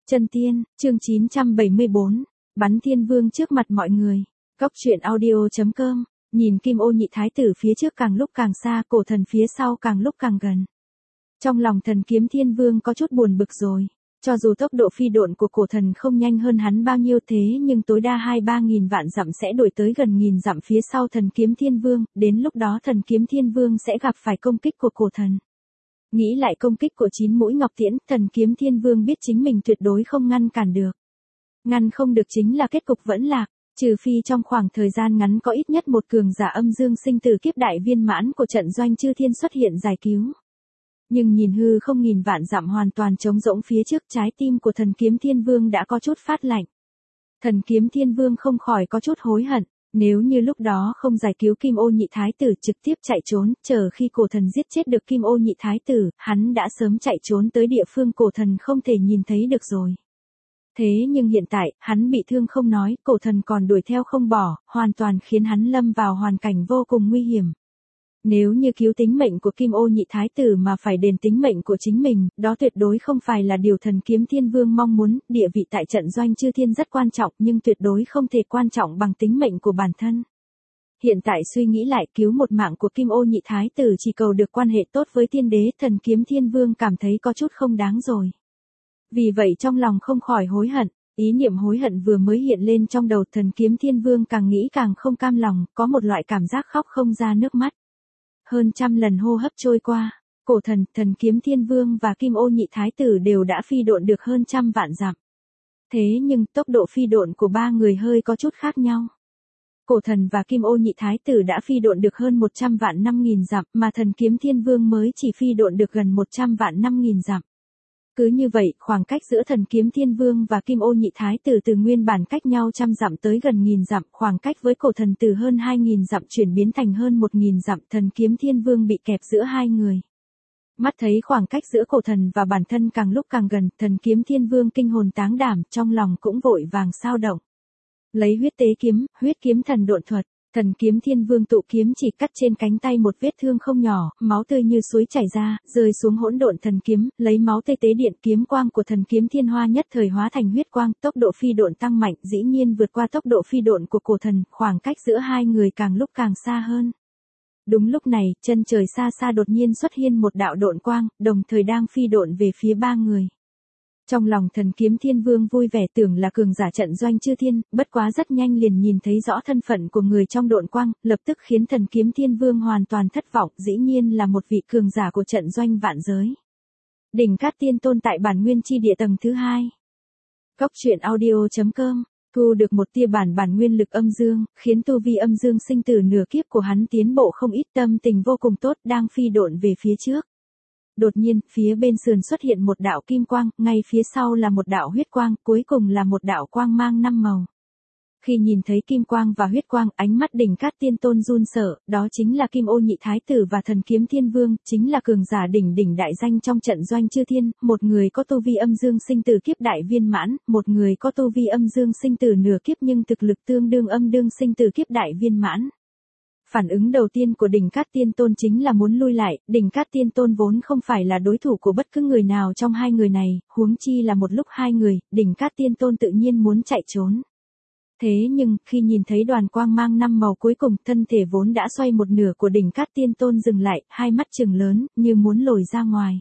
Chân tiên, chương 974, bắn thiên vương trước mặt mọi người. Cốc truyện audio.com, nhìn Kim Ô nhị thái tử phía trước càng lúc càng xa, cổ thần phía sau càng lúc càng gần. Trong lòng thần kiếm thiên vương có chút buồn bực rồi. Cho dù tốc độ phi độn của cổ thần không nhanh hơn hắn bao nhiêu thế nhưng tối đa 2-3 nghìn vạn dặm sẽ đuổi tới gần nghìn dặm phía sau thần kiếm thiên vương, đến lúc đó thần kiếm thiên vương sẽ gặp phải công kích của cổ thần. Nghĩ lại công kích của 9 mũi ngọc tiễn, thần kiếm thiên vương biết chính mình tuyệt đối không ngăn cản được. Ngăn không được chính là kết cục vẫn lạc, trừ phi trong khoảng thời gian ngắn có ít nhất một cường giả âm dương sinh tử kiếp đại viên mãn của trận doanh chư thiên xuất hiện giải cứu. Nhưng nhìn hư không nghìn vạn dặm hoàn toàn trống rỗng phía trước, trái tim của thần kiếm thiên vương đã có chút phát lạnh. Thần kiếm thiên vương không khỏi có chút hối hận, nếu như lúc đó không giải cứu Kim Ô nhị thái tử trực tiếp chạy trốn, chờ khi cổ thần giết chết được Kim Ô nhị thái tử, hắn đã sớm chạy trốn tới địa phương cổ thần không thể nhìn thấy được rồi. Thế nhưng hiện tại, hắn bị thương không nói, cổ thần còn đuổi theo không bỏ, hoàn toàn khiến hắn lâm vào hoàn cảnh vô cùng nguy hiểm. Nếu như cứu tính mệnh của Kim Ô nhị thái tử mà phải đền tính mệnh của chính mình, đó tuyệt đối không phải là điều thần kiếm thiên vương mong muốn, địa vị tại trận doanh chư thiên rất quan trọng nhưng tuyệt đối không thể quan trọng bằng tính mệnh của bản thân. Hiện tại suy nghĩ lại, cứu một mạng của Kim Ô nhị thái tử chỉ cầu được quan hệ tốt với tiên đế, thần kiếm thiên vương cảm thấy có chút không đáng rồi. Vì vậy trong lòng không khỏi hối hận. Ý niệm hối hận vừa mới hiện lên trong đầu, thần kiếm thiên vương càng nghĩ càng không cam lòng, có một loại cảm giác khóc không ra nước mắt. Hơn trăm lần hô hấp trôi qua, cổ thần, thần kiếm thiên vương và Kim Ô nhị thái tử đều đã phi độn được hơn trăm vạn dặm. Thế nhưng tốc độ phi độn của ba người hơi có chút khác nhau. Cổ thần và Kim Ô nhị thái tử đã phi độn được hơn 100 vạn 5.000 dặm, mà thần kiếm thiên vương mới chỉ phi độn được gần 100 vạn 5.000 dặm. Cứ như vậy, khoảng cách giữa thần kiếm thiên vương và Kim Ô nhị thái tử từ nguyên bản cách nhau trăm dặm tới gần nghìn dặm, khoảng cách với cổ thần từ hơn 2.000 dặm chuyển biến thành hơn 1.000 dặm, thần kiếm thiên vương bị kẹp giữa hai người. Mắt thấy khoảng cách giữa cổ thần và bản thân càng lúc càng gần, thần kiếm thiên vương kinh hồn táng đảm, trong lòng cũng vội vàng xao động. Lấy huyết tế kiếm, huyết kiếm thần độn thuật. Thần kiếm thiên vương tụ kiếm chỉ cắt trên cánh tay một vết thương không nhỏ, máu tươi như suối chảy ra, rơi xuống hỗn độn thần kiếm, lấy máu tê tế điện kiếm quang của thần kiếm thiên hoa nhất thời hóa thành huyết quang, tốc độ phi độn tăng mạnh, dĩ nhiên vượt qua tốc độ phi độn của cổ thần, khoảng cách giữa hai người càng lúc càng xa hơn. Đúng lúc này, chân trời xa xa đột nhiên xuất hiện một đạo độn quang, đồng thời đang phi độn về phía ba người. Trong lòng thần kiếm thiên vương vui vẻ, tưởng là cường giả trận doanh chư thiên, bất quá rất nhanh liền nhìn thấy rõ thân phận của người trong độn quang, lập tức khiến thần kiếm thiên vương hoàn toàn thất vọng, dĩ nhiên là một vị cường giả của trận doanh vạn giới. Đỉnh Cát Tiên Tôn tại bản nguyên chi địa tầng thứ 2. Cốc truyện audio.com, thu được một tia bản nguyên lực âm dương, khiến tu vi âm dương sinh tử nửa kiếp của hắn tiến bộ không ít, tâm tình vô cùng tốt, đang phi độn về phía trước. Đột nhiên, phía bên sườn xuất hiện một đạo kim quang, ngay phía sau là một đạo huyết quang, cuối cùng là một đạo quang mang 5 màu. Khi nhìn thấy kim quang và huyết quang, ánh mắt Đỉnh Cát Tiên Tôn run sợ, đó chính là Kim Ô nhị thái tử và thần kiếm thiên vương, chính là cường giả đỉnh đại danh trong trận doanh chư thiên, một người có tu vi âm dương sinh tử kiếp đại viên mãn, một người có tu vi âm dương sinh tử nửa kiếp nhưng thực lực tương đương âm dương sinh tử kiếp đại viên mãn. Phản ứng đầu tiên của Đỉnh Cát Tiên Tôn chính là muốn lui lại, Đỉnh Cát Tiên Tôn vốn không phải là đối thủ của bất cứ người nào trong hai người này, huống chi là một lúc hai người, Đỉnh Cát Tiên Tôn tự nhiên muốn chạy trốn. Thế nhưng, khi nhìn thấy đoàn quang mang 5 màu cuối cùng, thân thể vốn đã xoay một nửa của Đỉnh Cát Tiên Tôn dừng lại, hai mắt trừng lớn, như muốn lồi ra ngoài.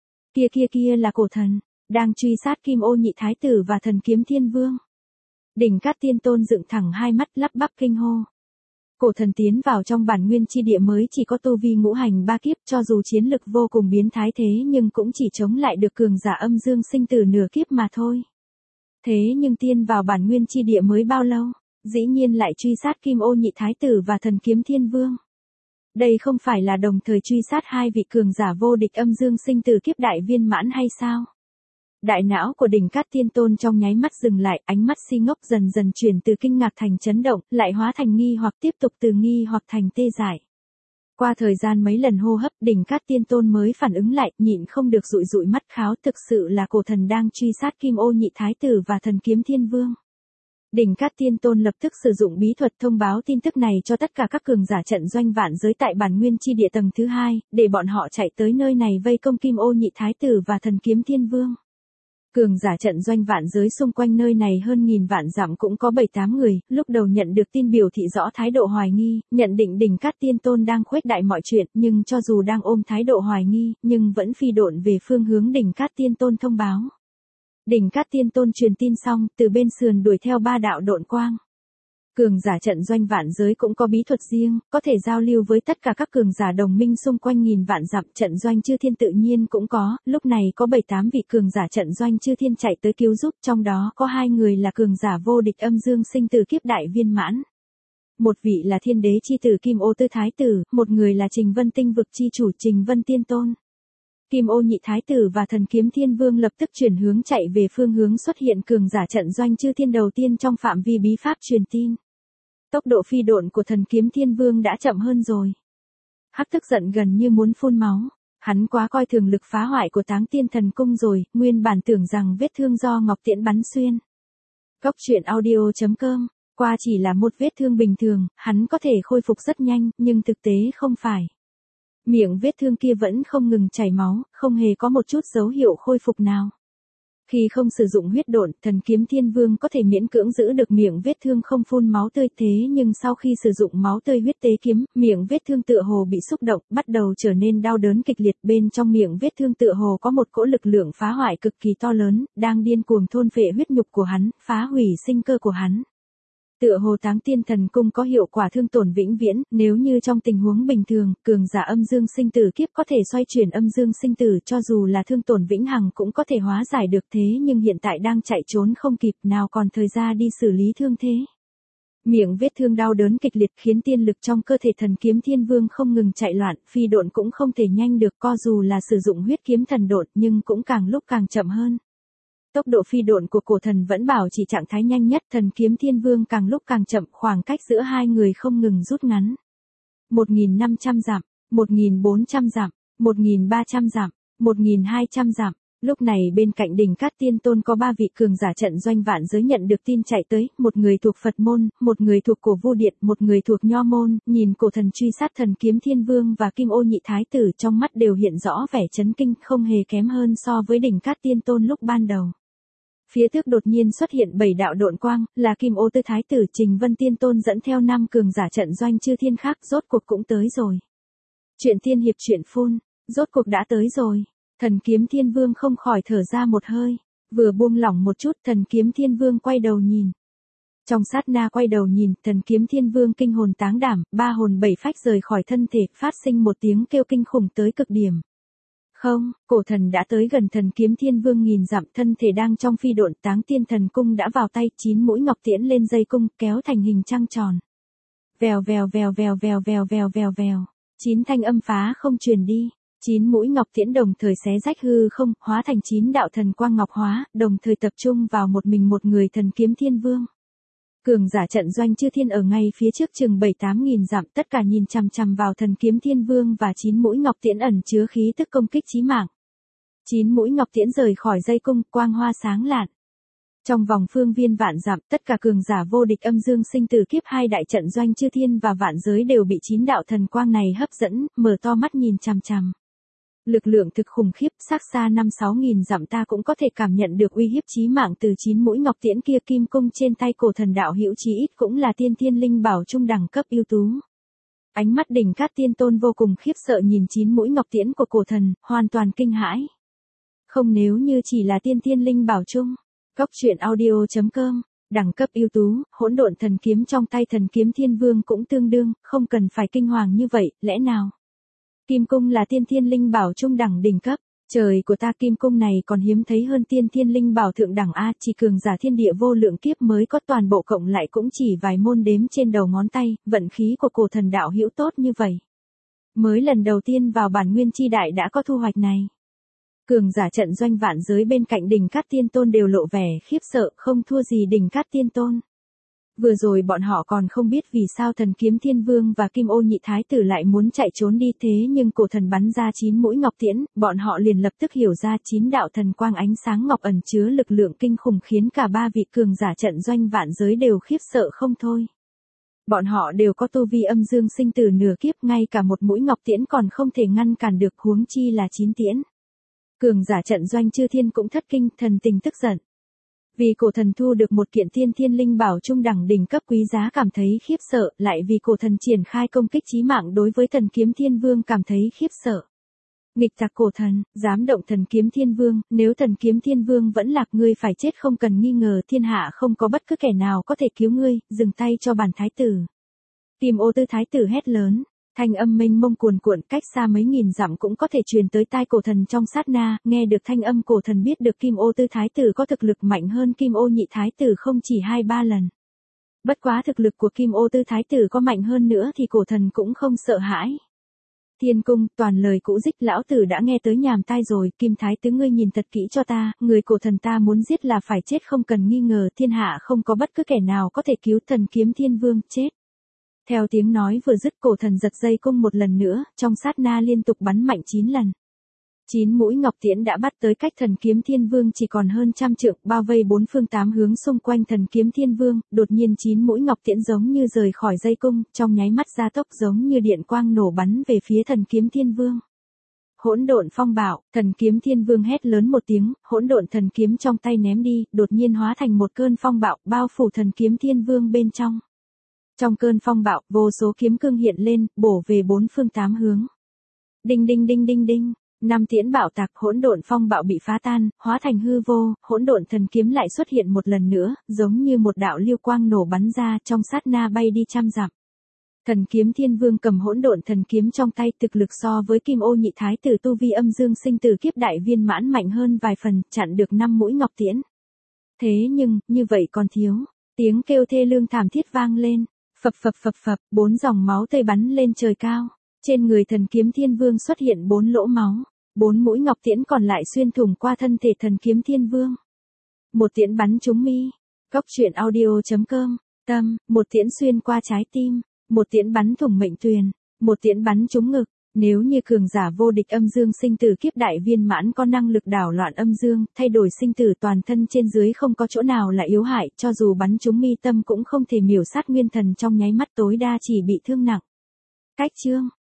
Kia là cổ thần, đang truy sát Kim Ô nhị thái tử và thần kiếm thiên vương. Đỉnh Cát Tiên Tôn dựng thẳng hai mắt lắp bắp kinh hô. Cổ thần tiến vào trong bản nguyên chi địa mới chỉ có tu vi ngũ hành ba kiếp, cho dù chiến lực vô cùng biến thái thế nhưng cũng chỉ chống lại được cường giả âm dương sinh tử nửa kiếp mà thôi. Thế nhưng tiên vào bản nguyên chi địa mới bao lâu, dĩ nhiên lại truy sát Kim Ô nhị thái tử và thần kiếm thiên vương. Đây không phải là đồng thời truy sát hai vị cường giả vô địch âm dương sinh tử kiếp đại viên mãn hay sao? Đại não của Đỉnh Cát Tiên Tôn trong nháy mắt dừng lại, ánh mắt si ngốc dần dần chuyển từ kinh ngạc thành chấn động, lại hóa thành nghi hoặc, tiếp tục từ nghi hoặc thành tê dại. Qua thời gian mấy lần hô hấp, Đỉnh Cát Tiên Tôn mới phản ứng lại, nhịn không được dụi mắt kháo, thực sự là cổ thần đang truy sát Kim Ô nhị thái tử và thần kiếm thiên vương. Đỉnh Cát Tiên Tôn lập tức sử dụng bí thuật thông báo tin tức này cho tất cả các cường giả trận doanh vạn giới tại bản nguyên chi địa tầng thứ 2, để bọn họ chạy tới nơi này vây công Kim Ô nhị thái tử và thần kiếm thiên vương. Cường giả trận doanh vạn giới xung quanh nơi này hơn nghìn vạn dặm cũng có 7-8 người, lúc đầu nhận được tin biểu thị rõ thái độ hoài nghi, nhận định đỉnh Cát Tiên Tôn đang khuếch đại mọi chuyện, nhưng cho dù đang ôm thái độ hoài nghi, nhưng vẫn phi độn về phương hướng đỉnh Cát Tiên Tôn thông báo. Đỉnh Cát Tiên Tôn truyền tin xong, từ bên sườn đuổi theo 3 đạo độn quang. Cường giả trận doanh vạn giới cũng có bí thuật riêng, có thể giao lưu với tất cả các cường giả đồng minh xung quanh nghìn vạn dặm, trận doanh chư thiên tự nhiên cũng có, lúc này có 7-8 vị cường giả trận doanh chư thiên chạy tới cứu giúp, trong đó có 2 người là cường giả vô địch âm dương sinh tử kiếp đại viên mãn. Một vị là thiên đế chi tử Kim Ô Tư Thái Tử, một người là Trình Vân Tinh vực chi chủ Trình Vân Tiên Tôn. Kim Ô Nhị Thái Tử và Thần Kiếm Thiên Vương lập tức chuyển hướng chạy về phương hướng xuất hiện cường giả trận doanh chư thiên đầu tiên trong phạm vi bí pháp truyền tin. Tốc độ phi độn của Thần Kiếm Thiên Vương đã chậm hơn rồi. Hắc tức giận gần như muốn phun máu, hắn quá coi thường lực phá hoại của Táng Tiên Thần Cung rồi, nguyên bản tưởng rằng vết thương do Ngọc Tiễn bắn xuyên. Goctruyện.audio.com, qua chỉ là một vết thương bình thường, hắn có thể khôi phục rất nhanh, nhưng thực tế không phải. Miệng vết thương kia vẫn không ngừng chảy máu, không hề có một chút dấu hiệu khôi phục nào. Khi không sử dụng huyết độn, Thần Kiếm Thiên Vương có thể miễn cưỡng giữ được miệng vết thương không phun máu tươi, thế nhưng sau khi sử dụng máu tươi huyết tế kiếm, miệng vết thương tựa hồ bị xúc động, bắt đầu trở nên đau đớn kịch liệt, bên trong miệng vết thương tựa hồ có một cỗ lực lượng phá hoại cực kỳ to lớn, đang điên cuồng thôn phệ huyết nhục của hắn, phá hủy sinh cơ của hắn. Tựa hồ Táng Tiên Thần Cung có hiệu quả thương tổn vĩnh viễn, nếu như trong tình huống bình thường, cường giả âm dương sinh tử kiếp có thể xoay chuyển âm dương sinh tử, cho dù là thương tổn vĩnh hằng cũng có thể hóa giải được, thế nhưng hiện tại đang chạy trốn không kịp, nào còn thời gian đi xử lý thương thế. Miệng vết thương đau đớn kịch liệt khiến tiên lực trong cơ thể Thần Kiếm Thiên Vương không ngừng chạy loạn, phi độn cũng không thể nhanh được, co dù là sử dụng huyết kiếm thần độn nhưng cũng càng lúc càng chậm hơn. Tốc độ phi độn của cổ thần vẫn bảo chỉ trạng thái nhanh nhất, Thần Kiếm Thiên Vương càng lúc càng chậm, khoảng cách giữa hai người không ngừng rút ngắn. 1.500 dặm, 1.400 dặm, 1.300 dặm, 1.200 dặm. Lúc này bên cạnh đỉnh Cát Tiên Tôn có 3 vị cường giả trận doanh vạn giới nhận được tin chạy tới, một người thuộc Phật môn, một người thuộc Cổ Vu Điện, một người thuộc Nho môn, nhìn cổ thần truy sát Thần Kiếm Thiên Vương và Kim Ô Nhị Thái Tử trong mắt đều hiện rõ vẻ chấn kinh, không hề kém hơn so với đỉnh Cát Tiên Tôn lúc ban đầu. Phía trước đột nhiên xuất hiện 7 đạo độn quang, là Kim Ô Tư Thái Tử Trình Vân Tiên Tôn dẫn theo 5 cường giả trận doanh chư thiên khác, rốt cuộc cũng tới rồi. Chuyện tiên hiệp chuyện phun, rốt cuộc đã tới rồi. Thần Kiếm Thiên Vương không khỏi thở ra một hơi, vừa buông lỏng một chút, Thần Kiếm Thiên Vương quay đầu nhìn. Trong sát na quay đầu nhìn, Thần Kiếm Thiên Vương kinh hồn táng đảm, 3 hồn 7 phách rời khỏi thân thể, phát sinh một tiếng kêu kinh khủng tới cực điểm. Không, cổ thần đã tới gần Thần Kiếm Thiên Vương nghìn dặm, thân thể đang trong phi độn, Táng Tiên Thần Cung đã vào tay, 9 mũi ngọc tiễn lên dây cung, kéo thành hình trăng tròn. Vèo vèo vèo vèo vèo vèo vèo vèo vèo, 9 thanh âm phá không truyền đi. 9 mũi ngọc tiễn đồng thời xé rách hư không, hóa thành 9 đạo thần quang ngọc hóa, đồng thời tập trung vào một mình một người Thần Kiếm Thiên Vương. Cường giả trận doanh chư thiên ở ngay phía trước chừng 7-8 nghìn dặm, tất cả nhìn chằm chằm vào Thần Kiếm Thiên Vương và 9 mũi ngọc tiễn ẩn chứa khí tức công kích chí mạng. 9 mũi ngọc tiễn rời khỏi dây cung, quang hoa sáng lạn. Trong vòng phương viên vạn dặm, tất cả cường giả vô địch âm dương sinh tử kiếp hai đại trận doanh chư thiên và vạn giới đều bị 9 đạo thần quang này hấp dẫn, mở to mắt nhìn chằm chằm. Lực lượng thực khủng khiếp, xác xa 5-6 nghìn dặm ta cũng có thể cảm nhận được uy hiếp chí mạng từ 9 mũi ngọc tiễn kia. Kim cung trên tay cổ thần đạo hữu chí ít cũng là tiên thiên linh bảo trung đẳng cấp ưu tú. Ánh mắt đỉnh Cát Tiên Tôn vô cùng khiếp sợ nhìn 9 mũi ngọc tiễn của cổ thần, hoàn toàn kinh hãi. Không, nếu như chỉ là tiên thiên linh bảo trung. Goctruyện.audio.com, đẳng cấp ưu tú, hỗn độn thần kiếm trong tay Thần Kiếm Thiên Vương cũng tương đương, không cần phải kinh hoàng như vậy, lẽ nào? Kim cung là tiên thiên linh bảo trung đẳng đỉnh cấp, trời của ta, kim cung này còn hiếm thấy hơn tiên thiên linh bảo thượng đẳng a, chỉ cường giả thiên địa vô lượng kiếp mới có, toàn bộ cộng lại cũng chỉ vài môn đếm trên đầu ngón tay, vận khí của cổ thần đạo hữu tốt như vậy. Mới lần đầu tiên vào bản nguyên chi đại đã có thu hoạch này. Cường giả trận doanh vạn giới bên cạnh đỉnh Cát Tiên Tôn đều lộ vẻ khiếp sợ, không thua gì đỉnh Cát Tiên Tôn. Vừa rồi bọn họ còn không biết vì sao Thần Kiếm Thiên Vương và Kim Ô Nhị Thái Tử lại muốn chạy trốn đi, thế nhưng cổ thần bắn ra 9 mũi ngọc tiễn, bọn họ liền lập tức hiểu ra 9 đạo thần quang ánh sáng ngọc ẩn chứa lực lượng kinh khủng khiến cả 3 vị cường giả trận doanh vạn giới đều khiếp sợ không thôi. Bọn họ đều có tu vi âm dương sinh tử nửa kiếp, ngay cả một mũi ngọc tiễn còn không thể ngăn cản được, huống chi là 9 tiễn. Cường giả trận doanh Chư Thiên cũng thất kinh, thần tình tức giận. Vì cổ thần thu được một kiện tiên thiên linh bảo trung đẳng đỉnh cấp quý giá cảm thấy khiếp sợ, lại vì cổ thần triển khai công kích chí mạng đối với thần kiếm thiên vương cảm thấy khiếp sợ. Nghịch tặc cổ thần, dám động thần kiếm thiên vương, nếu thần kiếm thiên vương vẫn lạc ngươi phải chết không cần nghi ngờ, thiên hạ không có bất cứ kẻ nào có thể cứu ngươi, dừng tay cho bản thái tử. Kim Ô Tư thái tử hét lớn, thanh âm mênh mông cuồn cuộn cách xa mấy nghìn dặm cũng có thể truyền tới tai cổ thần trong sát na, nghe được thanh âm cổ thần biết được Kim Ô Tư thái tử có thực lực mạnh hơn Kim Ô Nhị thái tử không chỉ 2-3 lần. Bất quá thực lực của Kim Ô Tư thái tử có mạnh hơn nữa thì cổ thần cũng không sợ hãi. Thiên cung, toàn lời cũ dích, lão tử đã nghe tới nhàm tai rồi, Kim thái tử ngươi nhìn thật kỹ cho ta, người cổ thần ta muốn giết là phải chết không cần nghi ngờ, thiên hạ không có bất cứ kẻ nào có thể cứu thần kiếm thiên vương, chết. Theo tiếng nói vừa dứt cổ thần giật dây cung một lần nữa, trong sát na liên tục bắn mạnh 9 lần. 9 mũi ngọc tiễn đã bắt tới cách thần kiếm thiên vương chỉ còn hơn 100 trượng, bao vây 4 phương 8 hướng xung quanh thần kiếm thiên vương, đột nhiên 9 mũi ngọc tiễn giống như rời khỏi dây cung, trong nháy mắt gia tốc giống như điện quang nổ bắn về phía thần kiếm thiên vương. Hỗn độn phong bạo, thần kiếm thiên vương hét lớn một tiếng, hỗn độn thần kiếm trong tay ném đi, đột nhiên hóa thành một cơn phong bạo, bao phủ thần kiếm thiên vương bên trong. Trong cơn phong bạo, vô số kiếm cương hiện lên, bổ về 4 phương 8 hướng. Đinh đinh đinh đinh đinh, 5 tiễn bạo tạc, hỗn độn phong bạo bị phá tan, hóa thành hư vô, hỗn độn thần kiếm lại xuất hiện một lần nữa, giống như một đạo lưu quang nổ bắn ra, trong sát na bay đi 100 dặm. Thần kiếm thiên vương cầm hỗn độn thần kiếm trong tay, thực lực so với Kim Ô Nhị thái tử tu vi âm dương sinh tử kiếp đại viên mãn mạnh hơn vài phần, chặn được 5 mũi ngọc tiễn. Thế nhưng, như vậy còn thiếu, tiếng kêu thê lương thảm thiết vang lên. Phập phập phập phập, 4 dòng máu tươi bắn lên trời cao. Trên người thần kiếm thiên vương xuất hiện 4 lỗ máu. 4 mũi ngọc tiễn còn lại xuyên thủng qua thân thể thần kiếm thiên vương. Một tiễn bắn trúng mi. Góc truyện audio.com. Tâm, một tiễn xuyên qua trái tim. Một tiễn bắn thủng mệnh tuyền. Một tiễn bắn trúng ngực. Nếu như cường giả vô địch âm dương sinh tử kiếp đại viên mãn có năng lực đảo loạn âm dương, thay đổi sinh tử toàn thân trên dưới không có chỗ nào là yếu hại, cho dù bắn trúng mi tâm cũng không thể miểu sát nguyên thần trong nháy mắt, tối đa chỉ bị thương nặng. Cách chương